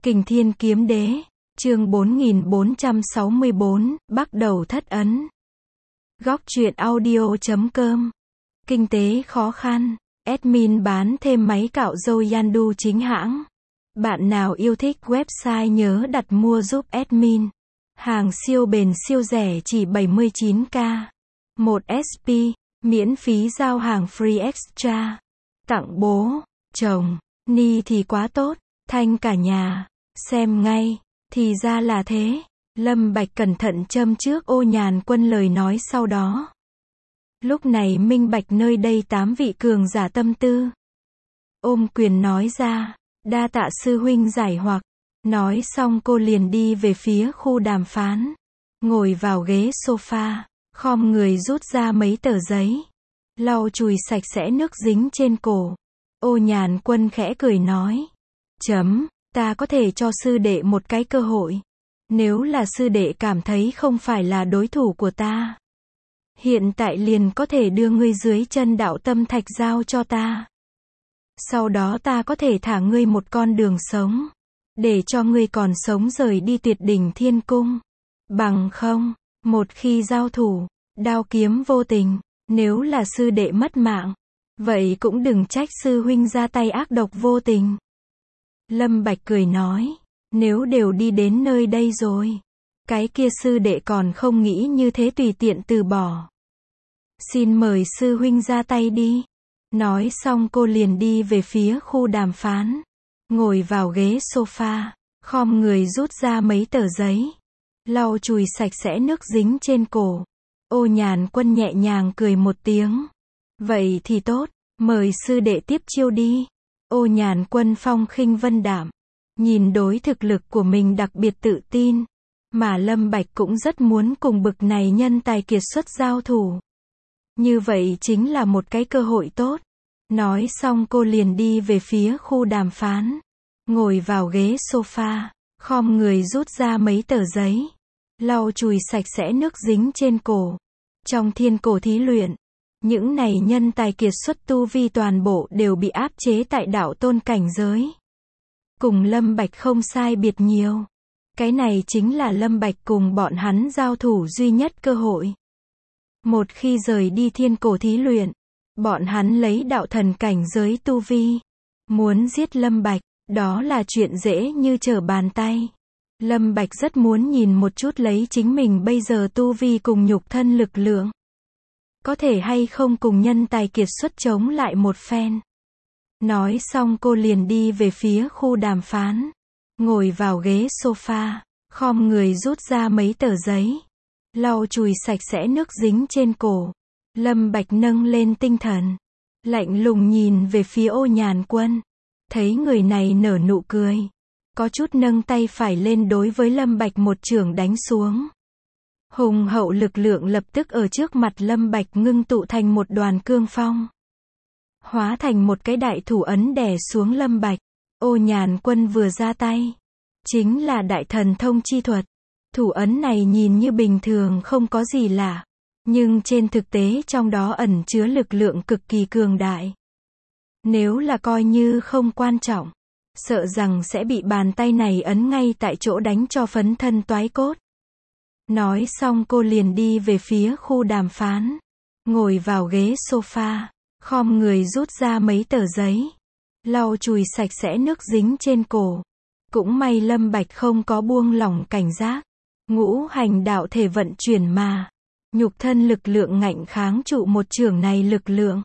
Kình Thiên Kiếm Đế, chương 4464, bắt đầu thất ấn. Góc truyện audio.com. Kinh tế khó khăn, admin bán thêm máy cạo râu Yandu chính hãng. Bạn nào yêu thích website nhớ đặt mua giúp admin. Hàng siêu bền siêu rẻ chỉ 79k. 1 SP, miễn phí giao hàng free extra. Tặng bố, chồng, Ni thì quá tốt, thanh cả nhà. Xem ngay, thì ra là thế. Lâm Bạch cẩn thận châm trước Ô Nhàn Quân lời nói sau đó. Lúc này minh bạch nơi đây 8 vị cường giả tâm tư. Ôm quyền nói ra, đa tạ sư huynh giải hoặc. Nói xong cô liền đi về phía khu đàm phán. Ngồi vào ghế sofa, khom người rút ra mấy tờ giấy. Lau chùi sạch sẽ nước dính trên cổ. Ô Nhàn Quân khẽ cười nói. Ta có thể cho sư đệ một cái cơ hội. Nếu là sư đệ cảm thấy không phải là đối thủ của ta, hiện tại liền có thể đưa ngươi dưới chân đạo tâm thạch giao cho ta. Sau đó ta có thể thả ngươi một con đường sống, để cho ngươi còn sống rời đi Tuyệt Đỉnh Thiên Cung. Bằng không, một khi giao thủ, đao kiếm vô tình, nếu là sư đệ mất mạng, vậy cũng đừng trách sư huynh ra tay ác độc vô tình. Lâm Bạch cười nói, nếu đều đi đến nơi đây rồi, cái kia sư đệ còn không nghĩ như thế tùy tiện từ bỏ. Xin mời sư huynh ra tay đi. Nói xong cô liền đi về phía khu đàm phán. Ngồi vào ghế sofa, khom người rút ra mấy tờ giấy. Lau chùi sạch sẽ nước dính trên cổ. Ô Nhàn Quân nhẹ nhàng cười một tiếng. Vậy thì tốt, mời sư đệ tiếp chiêu đi. Ô Nhàn Quân phong khinh vân đạm, nhìn đối thực lực của mình đặc biệt tự tin, mà Lâm Bạch cũng rất muốn cùng bực này nhân tài kiệt xuất giao thủ. Như vậy chính là một cái cơ hội tốt. Nói xong cô liền đi về phía khu đàm phán, ngồi vào ghế sofa, khom người rút ra mấy tờ giấy, lau chùi sạch sẽ nước dính trên cổ. Trong thiên cổ thí luyện, những này nhân tài kiệt xuất tu vi toàn bộ đều bị áp chế tại đạo tôn cảnh giới. Cùng Lâm Bạch không sai biệt nhiều. Cái này chính là Lâm Bạch cùng bọn hắn giao thủ duy nhất cơ hội. Một khi rời đi thiên cổ thí luyện, bọn hắn lấy đạo thần cảnh giới tu vi, muốn giết Lâm Bạch, đó là chuyện dễ như trở bàn tay. Lâm Bạch rất muốn nhìn một chút lấy chính mình bây giờ tu vi cùng nhục thân lực lượng, có thể hay không cùng nhân tài kiệt xuất chống lại một phen. Nói xong cô liền đi về phía khu đàm phán. Ngồi vào ghế sofa, khom người rút ra mấy tờ giấy. Lau chùi sạch sẽ nước dính trên cổ. Lâm Bạch nâng lên tinh thần, lạnh lùng nhìn về phía Ô Nhàn Quân. Thấy người này nở nụ cười, có chút nâng tay phải lên đối với Lâm Bạch một chưởng đánh xuống. Hùng hậu lực lượng lập tức ở trước mặt Lâm Bạch ngưng tụ thành một đoàn cương phong, hóa thành một cái đại thủ ấn đè xuống Lâm Bạch. Ô Nhàn Quân vừa ra tay, chính là đại thần thông chi thuật. Thủ ấn này nhìn như bình thường không có gì lạ, nhưng trên thực tế trong đó ẩn chứa lực lượng cực kỳ cường đại. Nếu là coi như không quan trọng, sợ rằng sẽ bị bàn tay này ấn ngay tại chỗ đánh cho phấn thân toái cốt. Nói xong cô liền đi về phía khu đàm phán. Ngồi vào ghế sofa, khom người rút ra mấy tờ giấy, lau chùi sạch sẽ nước dính trên cổ. Cũng may Lâm Bạch không có buông lỏng cảnh giác. Ngũ hành đạo thể vận chuyển mà, nhục thân lực lượng ngạnh kháng trụ một chưởng này lực lượng.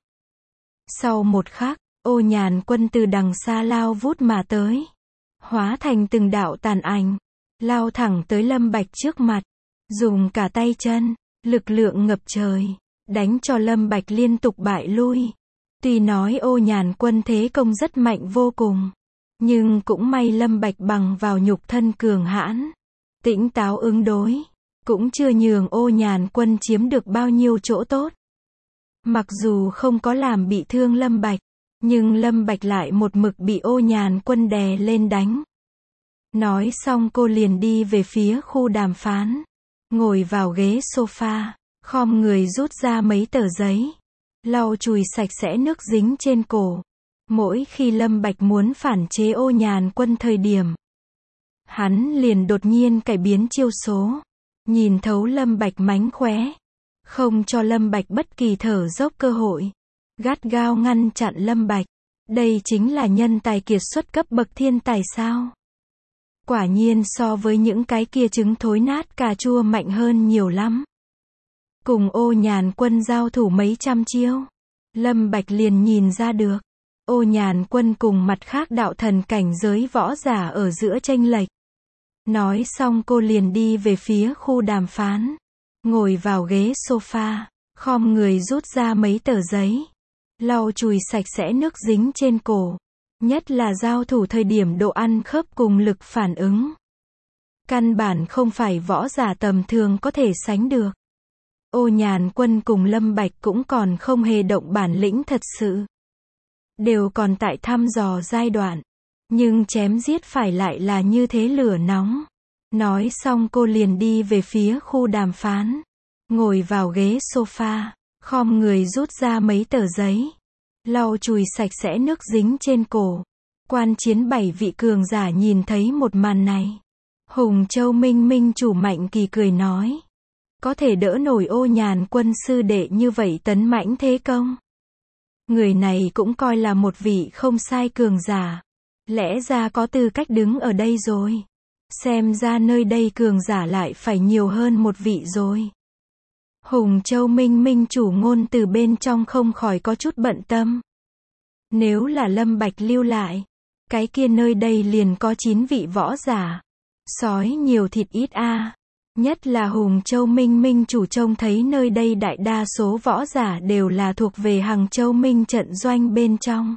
Sau một khắc, Ô Nhàn Quân từ đằng xa lao vút mà tới, hóa thành từng đạo tàn ảnh, lao thẳng tới Lâm Bạch trước mặt, dùng cả tay chân, lực lượng ngập trời, đánh cho Lâm Bạch liên tục bại lui. Tuy nói Ô Nhàn Quân thế công rất mạnh vô cùng, nhưng cũng may Lâm Bạch bằng vào nhục thân cường hãn, tỉnh táo ứng đối, cũng chưa nhường Ô Nhàn Quân chiếm được bao nhiêu chỗ tốt. Mặc dù không có làm bị thương Lâm Bạch, nhưng Lâm Bạch lại một mực bị Ô Nhàn Quân đè lên đánh. Nói xong cô liền đi về phía khu đàm phán. Ngồi vào ghế sofa, khom người rút ra mấy tờ giấy, lau chùi sạch sẽ nước dính trên cổ. Mỗi khi Lâm Bạch muốn phản chế Ô Nhàn Quân thời điểm, Hắn liền đột nhiên cải biến chiêu số. Nhìn thấu Lâm Bạch mánh khóe. Không cho Lâm Bạch bất kỳ thở dốc cơ hội. Gắt gao ngăn chặn Lâm Bạch. Đây chính là nhân tài kiệt xuất cấp bậc thiên tài sao? Quả nhiên so với những cái kia trứng thối nát cà chua mạnh hơn nhiều lắm. Cùng Ô Nhàn Quân giao thủ mấy trăm chiêu. Lâm Bạch liền nhìn ra được. Ô Nhàn Quân cùng mặt khác đạo thần cảnh giới võ giả ở giữa chênh lệch. Nói xong cô liền đi về phía khu đàm phán. Ngồi vào ghế sofa, khom người rút ra mấy tờ giấy. Lau chùi sạch sẽ nước dính trên cổ. Nhất là giao thủ thời điểm độ ăn khớp cùng lực phản ứng. Căn bản không phải võ giả tầm thường có thể sánh được. Ô Nhàn Quân cùng Lâm Bạch cũng còn không hề động bản lĩnh thật sự. Đều còn tại thăm dò giai đoạn. Nhưng chém giết phải lại là như thế lửa nóng. Nói xong cô liền đi về phía khu đàm phán. Ngồi vào ghế sofa, khom người rút ra mấy tờ giấy. Lau chùi sạch sẽ nước dính trên cổ. Quan chiến 7 vị cường giả nhìn thấy một màn này. Hùng Châu Minh Minh chủ Mạnh Kỳ cười nói. Có thể đỡ nổi Ô Nhàn Quân sư đệ như vậy tấn mãnh thế công. Người này cũng coi là một vị không sai cường giả. Lẽ ra có tư cách đứng ở đây rồi. Xem ra nơi đây cường giả lại phải nhiều hơn một vị rồi. Hùng Châu Minh Minh chủ ngôn từ bên trong không khỏi có chút bận tâm. Nếu là Lâm Bạch lưu lại, cái kia nơi đây liền có 9 vị võ giả. Sói nhiều thịt ít a. Nhất là Hùng Châu Minh Minh chủ trông thấy nơi đây đại đa số võ giả đều là thuộc về Hằng Châu Minh trận doanh bên trong.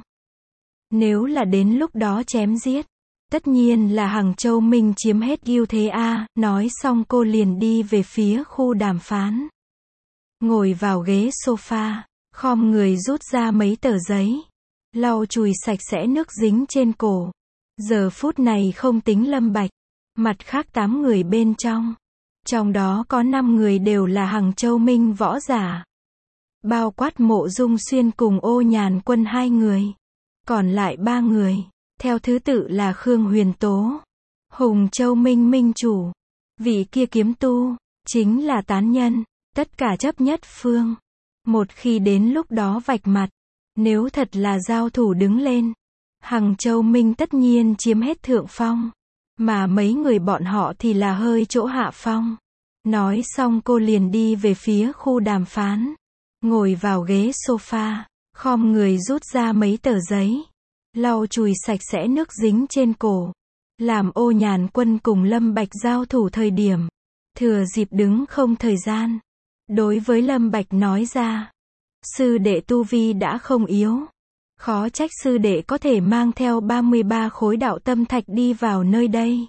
Nếu là đến lúc đó chém giết, tất nhiên là Hằng Châu Minh chiếm hết ưu thế a. Nói xong cô liền đi về phía khu đàm phán. Ngồi vào ghế sofa, khom người rút ra mấy tờ giấy. Lau chùi sạch sẽ nước dính trên cổ. Giờ phút này không tính Lâm Bạch. Mặt khác 8 người bên trong. Trong đó có 5 người đều là Hằng Châu Minh võ giả. Bao quát Mộ Dung Xuyên cùng Ô Nhàn Quân 2 người. Còn lại 3 người. Theo thứ tự là Khương Huyền Tố. Hùng Châu Minh Minh chủ. Vị kia kiếm tu. Chính là tán nhân. Tất cả chấp nhất phương. Một khi đến lúc đó vạch mặt. Nếu thật là giao thủ đứng lên. Hằng Châu Minh tất nhiên chiếm hết thượng phong. Mà mấy người bọn họ thì là hơi chỗ hạ phong. Nói xong cô liền đi về phía khu đàm phán. Ngồi vào ghế sofa. Khom người rút ra mấy tờ giấy. Lau chùi sạch sẽ nước dính trên cổ. Làm Ô Nhàn Quân cùng Lâm Bạch giao thủ thời điểm. Thừa dịp đứng không thời gian. Đối với Lâm Bạch nói ra. Sư đệ tu vi đã không yếu. Khó trách sư đệ có thể mang theo 33 khối đạo tâm thạch đi vào nơi đây.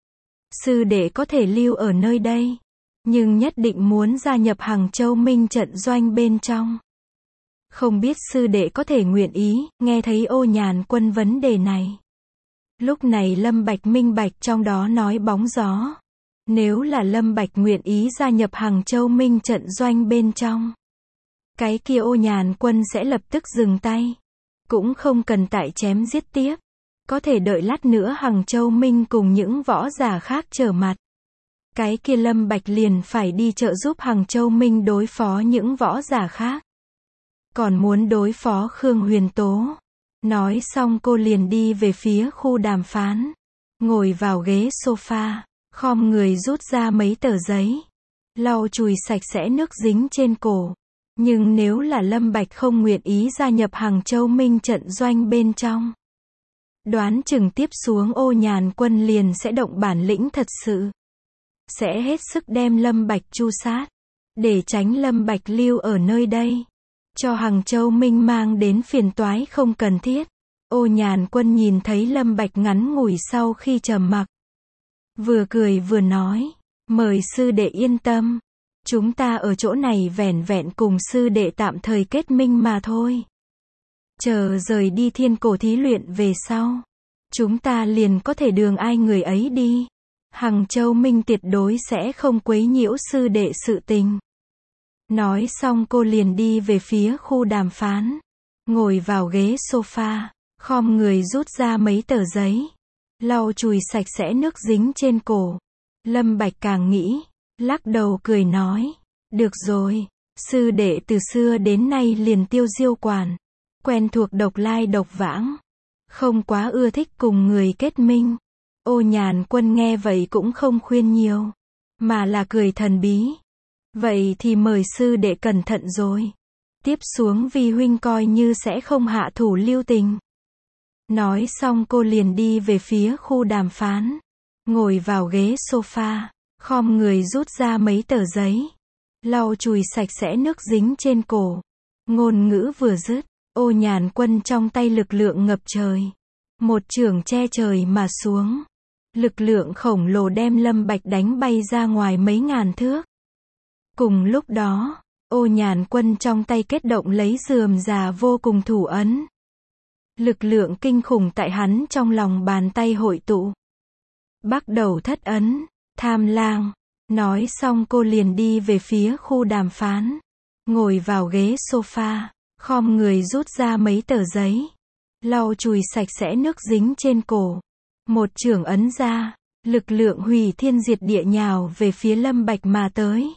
Sư đệ có thể lưu ở nơi đây. Nhưng nhất định muốn gia nhập Hằng Châu Minh trận doanh bên trong. Không biết sư đệ có thể nguyện ý, nghe thấy Ô Nhàn Quân vấn đề này. Lúc này Lâm Bạch minh bạch trong đó nói bóng gió. Nếu là Lâm Bạch nguyện ý gia nhập Hằng Châu Minh trận doanh bên trong. Cái kia Ô Nhàn Quân sẽ lập tức dừng tay. Cũng không cần tại chém giết tiếp. Có thể đợi lát nữa Hằng Châu Minh cùng những võ giả khác trở mặt. Cái kia Lâm Bạch liền phải đi trợ giúp Hằng Châu Minh đối phó những võ giả khác. Còn muốn đối phó Khương Huyền Tố. Nói xong cô liền đi về phía khu đàm phán. Ngồi vào ghế sofa. Khom người rút ra mấy tờ giấy. Lau chùi sạch sẽ nước dính trên cổ. Nhưng nếu là Lâm Bạch không nguyện ý gia nhập Hằng Châu Minh trận doanh bên trong. Đoán chừng tiếp xuống Ô Nhàn Quân liền sẽ động bản lĩnh thật sự. Sẽ hết sức đem Lâm Bạch tru sát. Để tránh Lâm Bạch lưu ở nơi đây. Cho Hằng Châu Minh mang đến phiền toái không cần thiết. Ô Nhàn Quân nhìn thấy Lâm Bạch ngắn ngủi sau khi trầm mặc. Vừa cười vừa nói. Mời sư đệ yên tâm. Chúng ta ở chỗ này vẻn vẹn cùng sư đệ tạm thời kết minh mà thôi. Chờ rời đi Thiên Cổ thí luyện về sau. Chúng ta liền có thể đường ai người ấy đi. Hằng Châu Minh tuyệt đối sẽ không quấy nhiễu sư đệ sự tình. Nói xong cô liền đi về phía khu đàm phán. Ngồi vào ghế sofa. Khom người rút ra mấy tờ giấy. lau chùi sạch sẽ nước dính trên cổ. Lâm Bạch càng nghĩ, lắc đầu cười nói, được rồi, sư đệ từ xưa đến nay liền tiêu diêu quản, quen thuộc độc lai độc vãng, không quá ưa thích cùng người kết minh. Ô Nhàn Quân nghe vậy cũng không khuyên nhiều, mà là cười thần bí. Vậy thì mời sư đệ cẩn thận rồi. Tiếp xuống vi huynh coi như sẽ không hạ thủ lưu tình. Nói xong cô liền đi về phía khu đàm phán. Ngồi vào ghế sofa, khom người rút ra mấy tờ giấy. Lau chùi sạch sẽ nước dính trên cổ. Ngôn ngữ vừa dứt, Ô Nhàn Quân trong tay lực lượng ngập trời. Một chưởng che trời mà xuống. Lực lượng khổng lồ đem Lâm Bạch đánh bay ra ngoài mấy ngàn thước. Cùng lúc đó, Ô Nhàn Quân trong tay kết động lấy rườm rà vô cùng thủ ấn. Lực lượng kinh khủng tại hắn trong lòng bàn tay hội tụ. Bắt đầu thất ấn, Tham Lang. Nói xong cô liền đi về phía khu đàm phán. Ngồi vào ghế sofa, khom người rút ra mấy tờ giấy. Lau chùi sạch sẽ nước dính trên cổ. Một chưởng ấn ra, lực lượng hủy thiên diệt địa nhào về phía Lâm Bạch mà tới.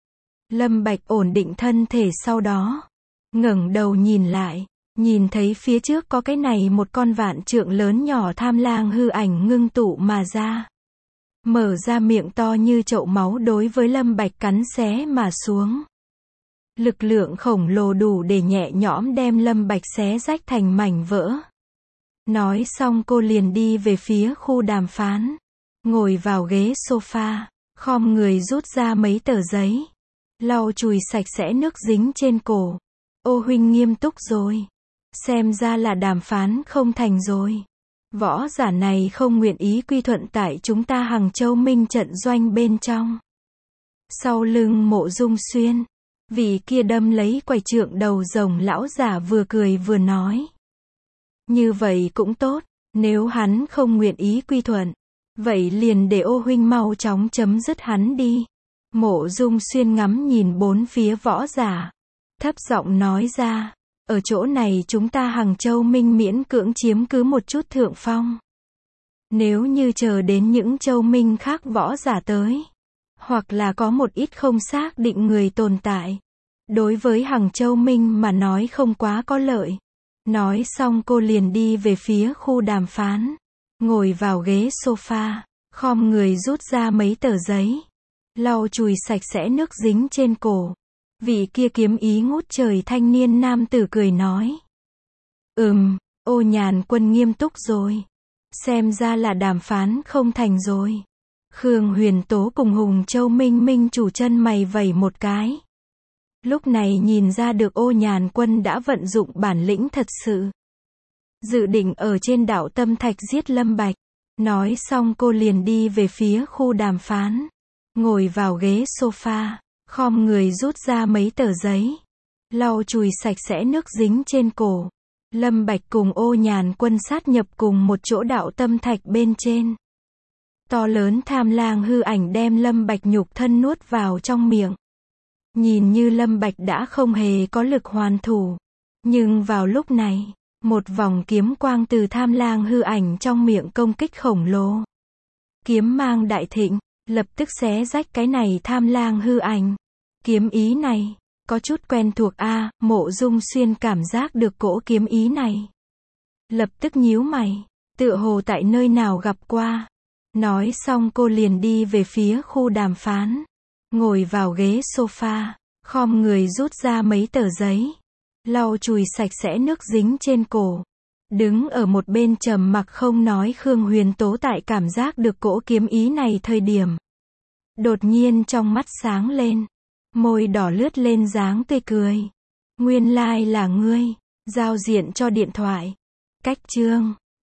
Lâm Bạch ổn định thân thể sau đó, ngẩng đầu nhìn lại, nhìn thấy phía trước có cái này một con vạn trượng lớn nhỏ Tham Lang hư ảnh ngưng tụ mà ra. Mở ra miệng to như chậu máu đối với Lâm Bạch cắn xé mà xuống. Lực lượng khổng lồ đủ để nhẹ nhõm đem Lâm Bạch xé rách thành mảnh vỡ. Nói xong cô liền đi về phía khu đàm phán. Ngồi vào ghế sofa, khom người rút ra mấy tờ giấy. Lau chùi sạch sẽ nước dính trên cổ. Ô huynh nghiêm túc rồi. Xem ra là đàm phán không thành rồi. Võ giả này không nguyện ý quy thuận tại chúng ta Hằng Châu Minh trận doanh bên trong. Sau lưng Mộ Dung Xuyên, vị kia đâm lấy quầy trượng đầu rồng lão giả vừa cười vừa nói. Như vậy cũng tốt, nếu hắn không nguyện ý quy thuận, vậy liền để Ô huynh mau chóng chấm dứt hắn đi. Mộ Dung Xuyên ngắm nhìn bốn phía võ giả, thấp giọng nói ra, ở chỗ này chúng ta Hằng Châu Minh miễn cưỡng chiếm cứ một chút thượng phong. Nếu như chờ đến những châu minh khác võ giả tới, hoặc là có một ít không xác định người tồn tại, đối với Hằng Châu Minh mà nói không quá có lợi. Nói xong cô liền đi về phía khu đàm phán, ngồi vào ghế sofa, khom người rút ra mấy tờ giấy. Lau chùi sạch sẽ nước dính trên cổ. Vị kia kiếm ý ngút trời thanh niên nam tử cười nói. Ô Nhàn Quân nghiêm túc rồi. Xem ra là đàm phán không thành rồi. Khương Huyền Tố cùng Hùng Châu Minh Minh chủ chân mày vẩy một cái. Lúc này nhìn ra được Ô Nhàn Quân đã vận dụng bản lĩnh thật sự. Dự định ở trên đảo Tâm Thạch giết Lâm Bạch. Nói xong cô liền đi về phía khu đàm phán. Ngồi vào ghế sofa, khom người rút ra mấy tờ giấy. Lau chùi sạch sẽ nước dính trên cổ. Lâm Bạch cùng Ô Nhàn Quân sát nhập cùng một chỗ đạo Tâm Thạch bên trên. To lớn Tham Lang hư ảnh đem Lâm Bạch nhục thân nuốt vào trong miệng. Nhìn như Lâm Bạch đã không hề có lực hoàn thủ. Nhưng vào lúc này, một vòng kiếm quang từ Tham Lang hư ảnh trong miệng công kích khổng lồ. Kiếm mang đại thịnh, lập tức xé rách cái này Tham Lang hư ảnh. Kiếm ý này, có chút quen thuộc a. Mộ Dung Xuyên cảm giác được cỗ kiếm ý này. Lập tức nhíu mày, tựa hồ tại nơi nào gặp qua. Nói xong cô liền đi về phía khu đàm phán. Ngồi vào ghế sofa, khom người rút ra mấy tờ giấy. Lau chùi sạch sẽ nước dính trên cổ. Đứng ở một bên trầm mặc không nói Khương Huyền Tố tại cảm giác được cỗ kiếm ý này thời điểm. Đột nhiên trong mắt sáng lên. Môi đỏ lướt lên dáng tươi cười. Nguyên lai là ngươi. Giao diện cho điện thoại. Cách chương.